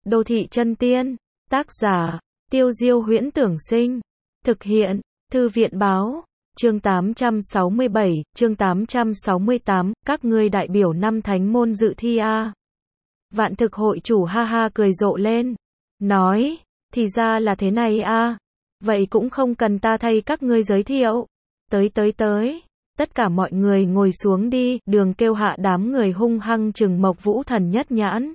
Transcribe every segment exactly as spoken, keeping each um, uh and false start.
Đô thị chân tiên, tác giả, Tiêu Diêu Huyễn Tưởng Sinh, thực hiện, Thư viện Báo, chương tám trăm sáu mươi bảy, chương tám trăm sáu mươi tám, các ngươi đại biểu năm thánh môn dự thi a. Vạn thực hội chủ ha ha cười rộ lên, nói, thì ra là thế này a, vậy cũng không cần ta thay các ngươi giới thiệu, tới tới tới. Tất cả mọi người ngồi xuống đi, Đường kêu hạ đám người hung hăng chừng Mộc Vũ Thần nhất nhãn.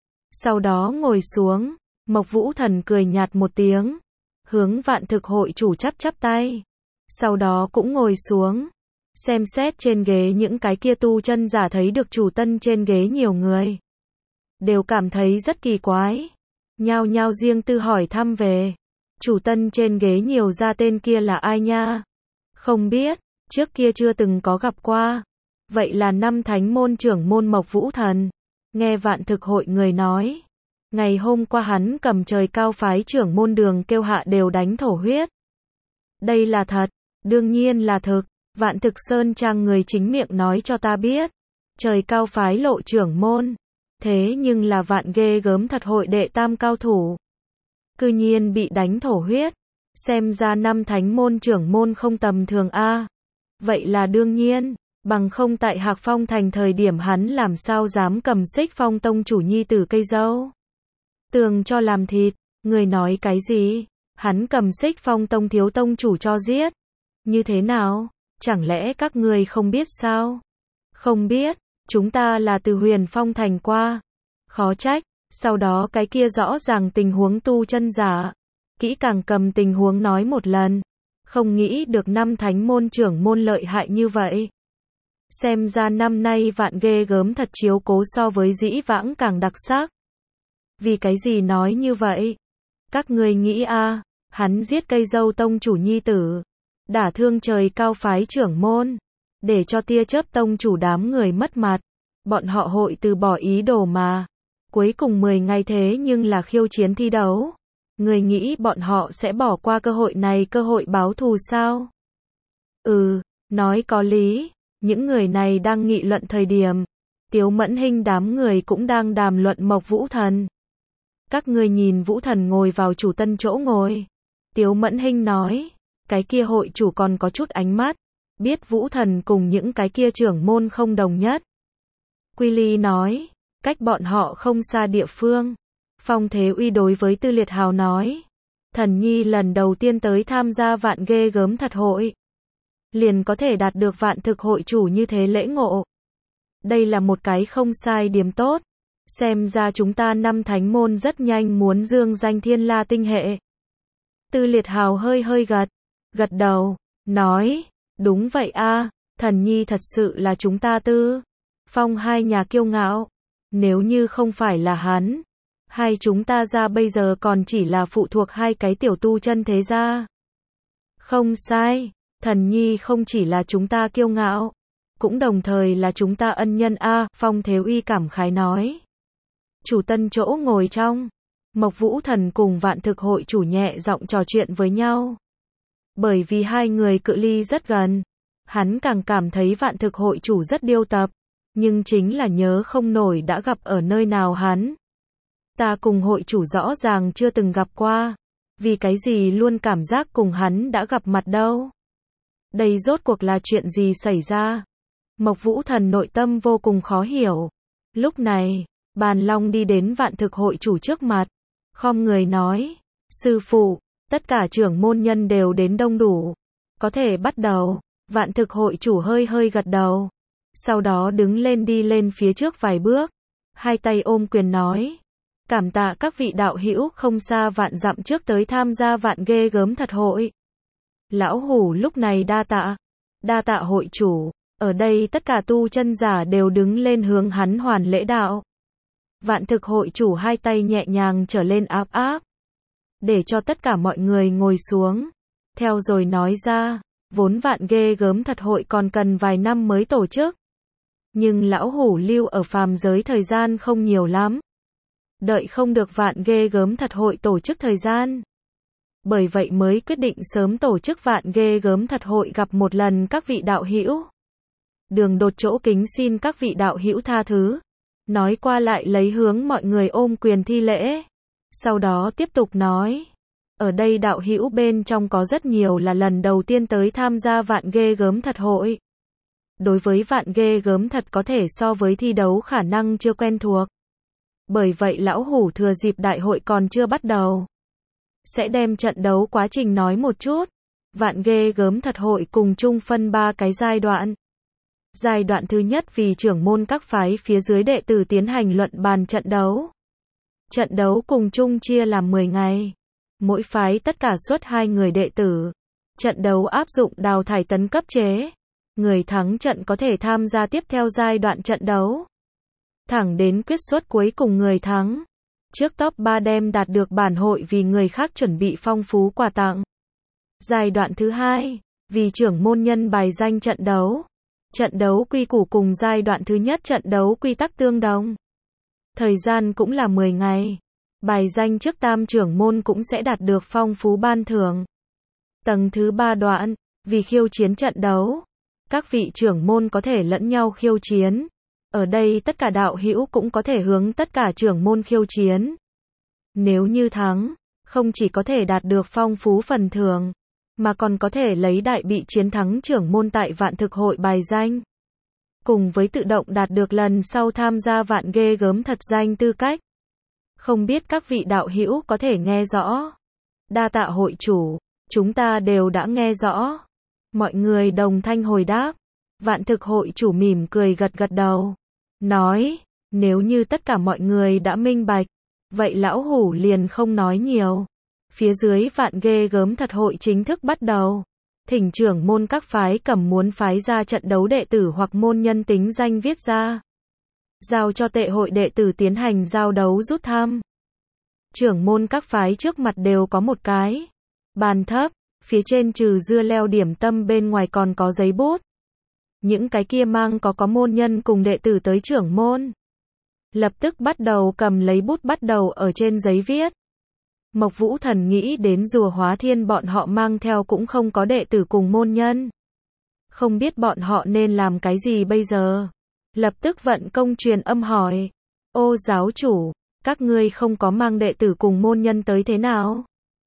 Sau đó ngồi xuống, Mộc Vũ Thần cười nhạt một tiếng, hướng vạn thực hội chủ chắp chắp tay. Sau đó cũng ngồi xuống, xem xét trên ghế những cái kia tu chân giả thấy được chủ tân trên ghế nhiều người. Đều cảm thấy rất kỳ quái. Nhao nhao riêng tư hỏi thăm về. Chủ tân trên ghế nhiều ra tên kia là ai nha? Không biết. Trước kia chưa từng có gặp qua. Vậy là năm thánh môn trưởng môn Mộc Vũ Thần. Nghe vạn thực hội người nói. Ngày hôm qua hắn cầm trời cao phái trưởng môn Đường kêu hạ đều đánh thổ huyết. Đây là thật. Đương nhiên là thực. Vạn thực sơn trang người chính miệng nói cho ta biết. Trời cao phái lộ trưởng môn. Thế nhưng là vạn ghê gớm thật hội đệ tam cao thủ. Cư nhiên bị đánh thổ huyết. Xem ra năm thánh môn trưởng môn không tầm thường a. Vậy là đương nhiên, bằng không tại Hạc Phong thành thời điểm hắn làm sao dám cầm Xích Phong tông chủ nhi tử cây dâu. Tường cho làm thịt, người nói cái gì? Hắn cầm Xích Phong tông thiếu tông chủ cho giết. Như thế nào? Chẳng lẽ các người không biết sao? Không biết, chúng ta là từ Huyền Phong thành qua. Khó trách, sau đó cái kia rõ ràng tình huống tu chân giả. Kỹ càng cầm tình huống nói một lần. Không nghĩ được năm thánh môn trưởng môn lợi hại như vậy. Xem ra năm nay vạn ghê gớm thật chiếu cố so với dĩ vãng càng đặc sắc. Vì cái gì nói như vậy? Các người nghĩ a, hắn giết cây dâu tông chủ nhi tử, đả thương trời cao phái trưởng môn, để cho tia chớp tông chủ đám người mất mặt. Bọn họ hội từ bỏ ý đồ mà. Cuối cùng mười ngày thế nhưng là khiêu chiến thi đấu. Người nghĩ bọn họ sẽ bỏ qua cơ hội này, cơ hội báo thù sao? Ừ, nói có lý. Những người này đang nghị luận thời điểm. Tiếu Mẫn Hinh đám người cũng đang đàm luận Mộc Vũ Thần. Các người nhìn Vũ Thần ngồi vào chủ tân chỗ ngồi. Tiếu Mẫn Hinh nói, cái kia hội chủ còn có chút ánh mắt. Biết Vũ Thần cùng những cái kia trưởng môn không đồng nhất. Quy Ly nói, cách bọn họ không xa địa phương. Phong Thế Uy đối với Tư Liệt Hào nói, Thần Nhi lần đầu tiên tới tham gia vạn ghê gớm thật hội. Liền có thể đạt được vạn thực hội chủ như thế lễ ngộ. Đây là một cái không sai điểm tốt. Xem ra chúng ta năm thánh môn rất nhanh muốn dương danh thiên la tinh hệ. Tư Liệt Hào hơi hơi gật, gật đầu, nói, đúng vậy a, Thần Nhi thật sự là chúng ta tư. Phong hai nhà kiêu ngạo. Nếu như không phải là hắn, hai chúng ta ra bây giờ còn chỉ là phụ thuộc hai cái tiểu tu chân thế gia. Không sai, Thần Nhi không chỉ là chúng ta kiêu ngạo, cũng đồng thời là chúng ta ân nhân a, Phong Thế Uy cảm khái nói. Chủ tân chỗ ngồi trong, Mộc Vũ Thần cùng vạn thực hội chủ nhẹ giọng trò chuyện với nhau. Bởi vì hai người cự ly rất gần, hắn càng cảm thấy vạn thực hội chủ rất điêu tập, nhưng chính là nhớ không nổi đã gặp ở nơi nào hắn. Ta cùng hội chủ rõ ràng chưa từng gặp qua. Vì cái gì luôn cảm giác cùng hắn đã gặp mặt đâu? Đây rốt cuộc là chuyện gì xảy ra? Mộc Vũ Thần nội tâm vô cùng khó hiểu. Lúc này, Bàn Long đi đến vạn thực hội chủ trước mặt. Khom người nói, sư phụ, tất cả trưởng môn nhân đều đến đông đủ. Có thể bắt đầu. Vạn thực hội chủ hơi hơi gật đầu. Sau đó đứng lên đi lên phía trước vài bước. Hai tay ôm quyền nói. Cảm tạ các vị đạo hữu không xa vạn dặm trước tới tham gia vạn ghê gớm thật hội. Lão Hủ lúc này đa tạ. Đa tạ hội chủ. Ở đây tất cả tu chân giả đều đứng lên hướng hắn hoàn lễ đạo. Vạn thực hội chủ hai tay nhẹ nhàng trở lên áp áp. Để cho tất cả mọi người ngồi xuống. Theo rồi nói ra, vốn vạn ghê gớm thật hội còn cần vài năm mới tổ chức. Nhưng Lão Hủ lưu ở phàm giới thời gian không nhiều lắm. Đợi không được vạn ghê gớm thật hội tổ chức thời gian. Bởi vậy mới quyết định sớm tổ chức vạn ghê gớm thật hội gặp một lần các vị đạo hữu. Đường Đột chỗ kính xin các vị đạo hữu tha thứ. Nói qua lại lấy hướng mọi người ôm quyền thi lễ. Sau đó tiếp tục nói. Ở đây đạo hữu bên trong có rất nhiều là lần đầu tiên tới tham gia Vạn Ghê Gớm Thật hội. Đối với Vạn Ghê Gớm Thật có thể so với thi đấu khả năng chưa quen thuộc. Bởi vậy lão hủ thừa dịp đại hội còn chưa bắt đầu, sẽ đem trận đấu quá trình nói một chút. Vạn Ghê Gớm Thật hội cùng chung phân ba cái giai đoạn. Giai đoạn thứ nhất vì trưởng môn các phái phía dưới đệ tử tiến hành luận bàn trận đấu. Trận đấu cùng chung chia làm mười ngày. Mỗi phái tất cả xuất hai người đệ tử. Trận đấu áp dụng đào thải tấn cấp chế. Người thắng trận có thể tham gia tiếp theo giai đoạn trận đấu. Thẳng đến quyết suất cuối cùng người thắng. Trước top ba đem đạt được bản hội vì người khác chuẩn bị phong phú quà tặng. Giai đoạn thứ hai, vì trưởng môn nhân bài danh trận đấu. Trận đấu quy củ cùng giai đoạn thứ nhất trận đấu quy tắc tương đồng. Thời gian cũng là mười ngày. Bài danh trước tam trưởng môn cũng sẽ đạt được phong phú ban thưởng. Tầng thứ ba đoạn, vì khiêu chiến trận đấu. Các vị trưởng môn có thể lẫn nhau khiêu chiến. Ở đây tất cả đạo hữu cũng có thể hướng tất cả trưởng môn khiêu chiến. Nếu như thắng, không chỉ có thể đạt được phong phú phần thưởng, mà còn có thể lấy đại bị chiến thắng trưởng môn tại vạn thực hội bài danh. Cùng với tự động đạt được lần sau tham gia Vạn Ghê Gớm Thật danh tư cách. Không biết các vị đạo hữu có thể nghe rõ. Đa tạ hội chủ, chúng ta đều đã nghe rõ. Mọi người đồng thanh hồi đáp. Vạn thực hội chủ mỉm cười gật gật đầu. Nói, nếu như tất cả mọi người đã minh bạch, vậy lão hủ liền không nói nhiều. Phía dưới Vạn Ghê Gớm Thật hội chính thức bắt đầu. Thỉnh trưởng môn các phái cầm muốn phái ra trận đấu đệ tử hoặc môn nhân tính danh viết ra. Giao cho tệ hội đệ tử tiến hành giao đấu rút thăm. Trưởng môn các phái trước mặt đều có một cái bàn thấp, phía trên trừ dưa leo điểm tâm bên ngoài còn có giấy bút. Những cái kia mang có có môn nhân cùng đệ tử tới trưởng môn. Lập tức bắt đầu cầm lấy bút bắt đầu ở trên giấy viết. Mộc Vũ Thần nghĩ đến rùa Hóa Thiên bọn họ mang theo cũng không có đệ tử cùng môn nhân. Không biết bọn họ nên làm cái gì bây giờ. Lập tức vận công truyền âm hỏi. Ô giáo chủ, các ngươi không có mang đệ tử cùng môn nhân tới thế nào?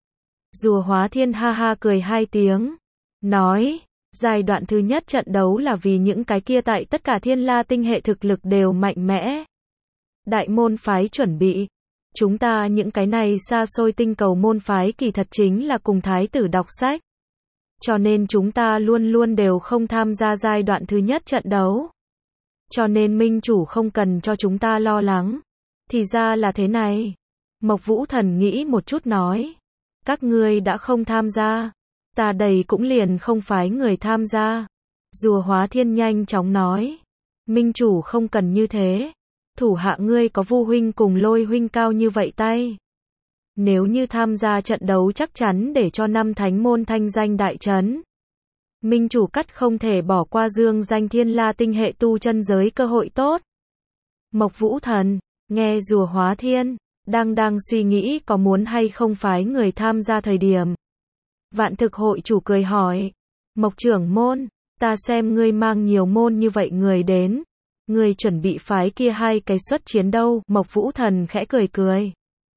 Rùa Hóa Thiên ha ha cười hai tiếng. Nói, giai đoạn thứ nhất trận đấu là vì những cái kia tại tất cả thiên la tinh hệ thực lực đều mạnh mẽ. Đại môn phái chuẩn bị. Chúng ta những cái này xa xôi tinh cầu môn phái kỳ thật chính là cùng thái tử đọc sách. Cho nên chúng ta luôn luôn đều không tham gia giai đoạn thứ nhất trận đấu. Cho nên minh chủ không cần cho chúng ta lo lắng. Thì ra là thế này. Mộc Vũ Thần nghĩ một chút nói. Các ngươi đã không tham gia. Ta đầy cũng liền không phái người tham gia. Rùa Hóa Thiên nhanh chóng nói. Minh chủ không cần như thế. Thủ hạ ngươi có Vu huynh cùng Lôi huynh cao như vậy tay. Nếu như tham gia trận đấu chắc chắn để cho năm thánh môn thanh danh đại trấn. Minh chủ cắt không thể bỏ qua dương danh thiên la tinh hệ tu chân giới cơ hội tốt. Mộc Vũ Thần, nghe rùa Hóa Thiên, đang đang suy nghĩ có muốn hay không phái người tham gia thời điểm. Vạn thực hội chủ cười hỏi. Mộc trưởng môn, ta xem ngươi mang nhiều môn như vậy người đến. Ngươi chuẩn bị phái kia hai cái xuất chiến đâu? Mộc Vũ Thần khẽ cười cười.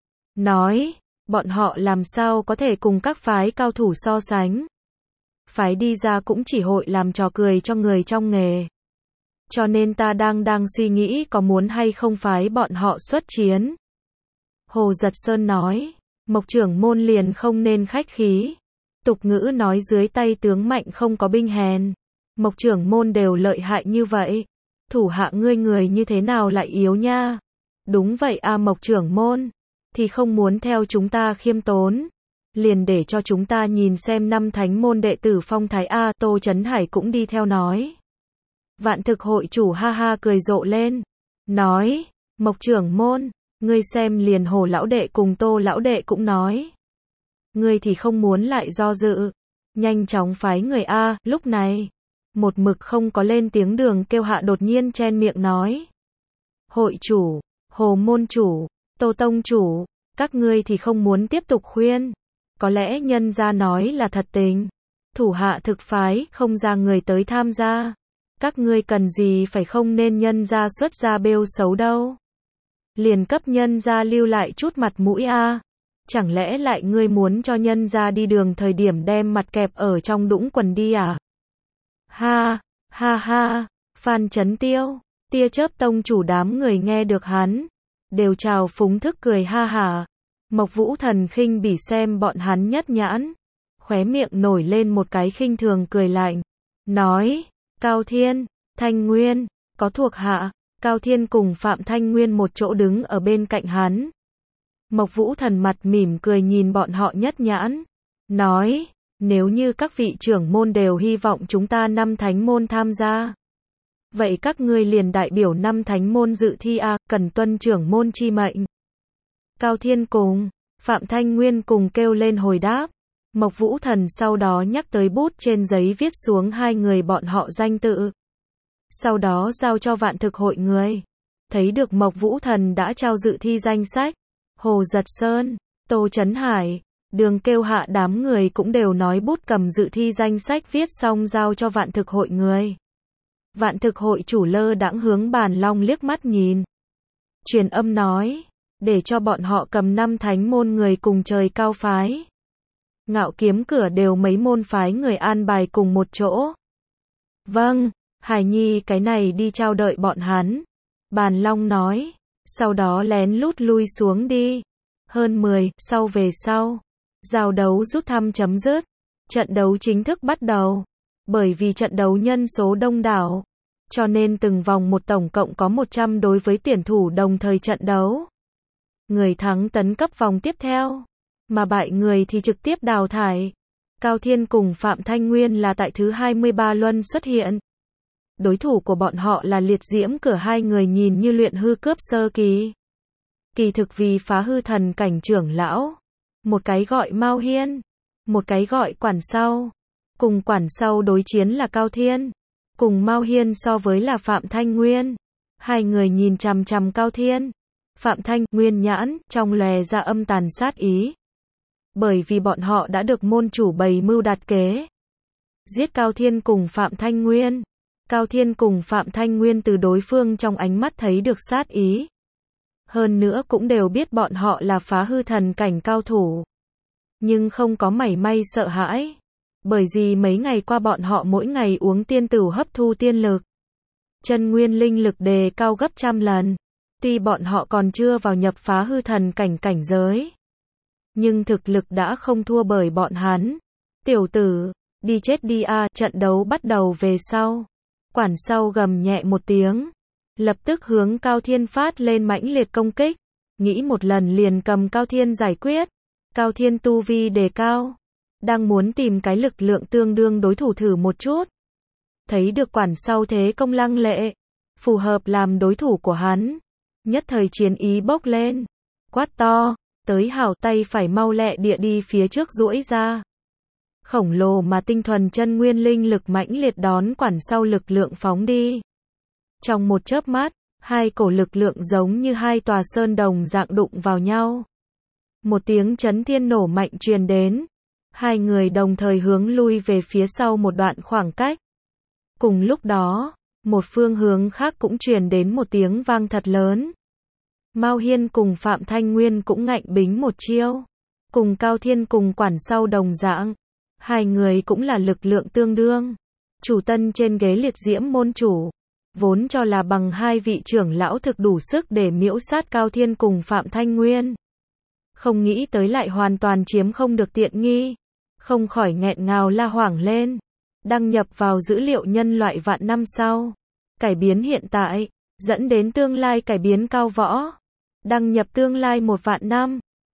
Nói, bọn họ làm sao có thể cùng các phái cao thủ so sánh. Phái đi ra cũng chỉ hội làm trò cười cho người trong nghề. Cho nên ta đang đang suy nghĩ có muốn hay không phái bọn họ xuất chiến. Hồ Giật Sơn nói, Mộc trưởng môn liền không nên khách khí. Tục ngữ nói dưới tay tướng mạnh không có binh hèn. Mộc trưởng môn đều lợi hại như vậy. Thủ hạ ngươi người như thế nào lại yếu nha? Đúng vậy a Mộc trưởng môn. Thì không muốn theo chúng ta khiêm tốn. Liền để cho chúng ta nhìn xem năm thánh môn đệ tử phong thái A. Tô Chấn Hải cũng đi theo nói. Vạn thực hội chủ ha ha cười rộ lên. Nói, Mộc trưởng môn, ngươi xem liền Hồ lão đệ cùng Tô lão đệ cũng nói. Ngươi thì không muốn lại do dự. Nhanh chóng phái người A. Lúc này, một mực không có lên tiếng Đường Kêu Hạ đột nhiên chen miệng nói. Hội chủ, Hồ môn chủ, Tô tông chủ, các ngươi thì không muốn tiếp tục khuyên. Có lẽ nhân gia nói là thật tình. Thủ hạ thực phái không ra người tới tham gia. Các ngươi cần gì phải không nên nhân gia xuất ra bêu xấu đâu. liền cấp nhân gia lưu lại chút mặt mũi a. Chẳng lẽ lại ngươi muốn cho nhân gia đi đường thời điểm đem mặt kẹp ở trong đũng quần đi à? Ha, ha ha, Phan Chấn Tiêu, tia chớp tông chủ đám người nghe được hắn, đều chào phúng thức cười ha hả. Mộc Vũ Thần khinh bỉ xem bọn hắn nhất nhãn, khóe miệng nổi lên một cái khinh thường cười lạnh, nói, Cao Thiên, Thanh Nguyên, có thuộc hạ. Cao Thiên cùng Phạm Thanh Nguyên một chỗ đứng ở bên cạnh hắn. Mộc Vũ Thần mặt mỉm cười nhìn bọn họ nhất nhãn, nói, nếu như các vị trưởng môn đều hy vọng chúng ta năm thánh môn tham gia, vậy các ngươi liền đại biểu năm thánh môn dự thi a, cần tuân trưởng môn chi mệnh. Cao Thiên cùng Phạm Thanh Nguyên cùng kêu lên hồi đáp. Mộc Vũ Thần sau đó nhắc tới bút trên giấy viết xuống hai người bọn họ danh tự, sau đó giao cho vạn thực hội người. Thấy được Mộc Vũ Thần đã trao dự thi danh sách, Hồ Giật Sơn, Tô Chấn Hải, Đường Kêu Hạ đám người cũng đều nói bút cầm dự thi danh sách viết xong giao cho vạn thực hội người. Vạn thực hội chủ lơ đãng hướng Bàn Long liếc mắt nhìn, truyền âm nói, để cho bọn họ cầm năm thánh môn người cùng trời cao phái. Ngạo Kiếm cửa đều mấy môn phái người an bài cùng một chỗ. Vâng, Hải Nhi cái này đi trao đợi bọn hắn. Bàn Long nói, sau đó lén lút lui xuống đi. Hơn mười, sau về sau, giao đấu rút thăm chấm dứt. Trận đấu chính thức bắt đầu. Bởi vì trận đấu nhân số đông đảo, cho nên từng vòng một tổng cộng có một trăm đối với tuyển thủ đồng thời trận đấu. Người thắng tấn cấp vòng tiếp theo, mà bại người thì trực tiếp đào thải. Cao Thiên cùng Phạm Thanh Nguyên là tại thứ hai mươi ba luân xuất hiện. Đối thủ của bọn họ là liệt diễm cửa, hai người nhìn như luyện hư cướp sơ kỳ. Kỳ thực vì phá hư thần cảnh trưởng lão. Một cái gọi Mao Hiên, một cái gọi Quản Sau. Cùng Quản Sau đối chiến là Cao Thiên, cùng Mao Hiên so với là Phạm Thanh Nguyên. Hai người nhìn chằm chằm Cao Thiên. Phạm Thanh Nguyên nhãn trong lòe ra âm tàn sát ý. Bởi vì bọn họ đã được môn chủ bày mưu đặt kế giết Cao Thiên cùng Phạm Thanh Nguyên. Cao Thiên cùng Phạm Thanh Nguyên từ đối phương trong ánh mắt thấy được sát ý. Hơn nữa cũng đều biết bọn họ là phá hư thần cảnh cao thủ. Nhưng không có mảy may sợ hãi. Bởi vì mấy ngày qua bọn họ mỗi ngày uống tiên tửu hấp thu tiên lực. Chân nguyên linh lực đề cao gấp trăm lần. Tuy bọn họ còn chưa vào nhập phá hư thần cảnh cảnh giới, nhưng thực lực đã không thua bởi bọn hắn. Tiểu tử, đi chết đi a. Trận đấu bắt đầu về sau. Quản Sau gầm nhẹ một tiếng, lập tức hướng Cao Thiên phát lên mãnh liệt công kích, nghĩ một lần liền cầm Cao Thiên giải quyết. Cao Thiên tu vi đề cao, đang muốn tìm cái lực lượng tương đương đối thủ thử một chút. Thấy được Quản Sau thế công lăng lệ, phù hợp làm đối thủ của hắn, nhất thời chiến ý bốc lên, quát to, tới hảo, tay phải mau lẹ địa đi phía trước duỗi ra. Khổng lồ mà tinh thuần chân nguyên linh lực mãnh liệt đón Quản Sau lực lượng phóng đi. Trong một chớp mắt, hai cổ lực lượng giống như hai tòa sơn đồng dạng đụng vào nhau. Một tiếng chấn thiên nổ mạnh truyền đến. Hai người đồng thời hướng lui về phía sau một đoạn khoảng cách. Cùng lúc đó, một phương hướng khác cũng truyền đến một tiếng vang thật lớn. Mao Hiên cùng Phạm Thanh Nguyên cũng ngạnh bính một chiêu. Cùng Cao Thiên cùng Quản Sau đồng dạng. Hai người cũng là lực lượng tương đương. Chủ tân trên ghế liệt diễm môn chủ, vốn cho là bằng hai vị trưởng lão thực đủ sức để miễu sát Cao Thiên cùng Phạm Thanh Nguyên. Không nghĩ tới lại hoàn toàn chiếm không được tiện nghi. Không khỏi nghẹn ngào la hoảng lên. Đăng nhập vào dữ liệu nhân loại vạn năm sau. Cải biến hiện tại, dẫn đến tương lai cải biến cao võ. Đăng nhập tương lai một vạn năm.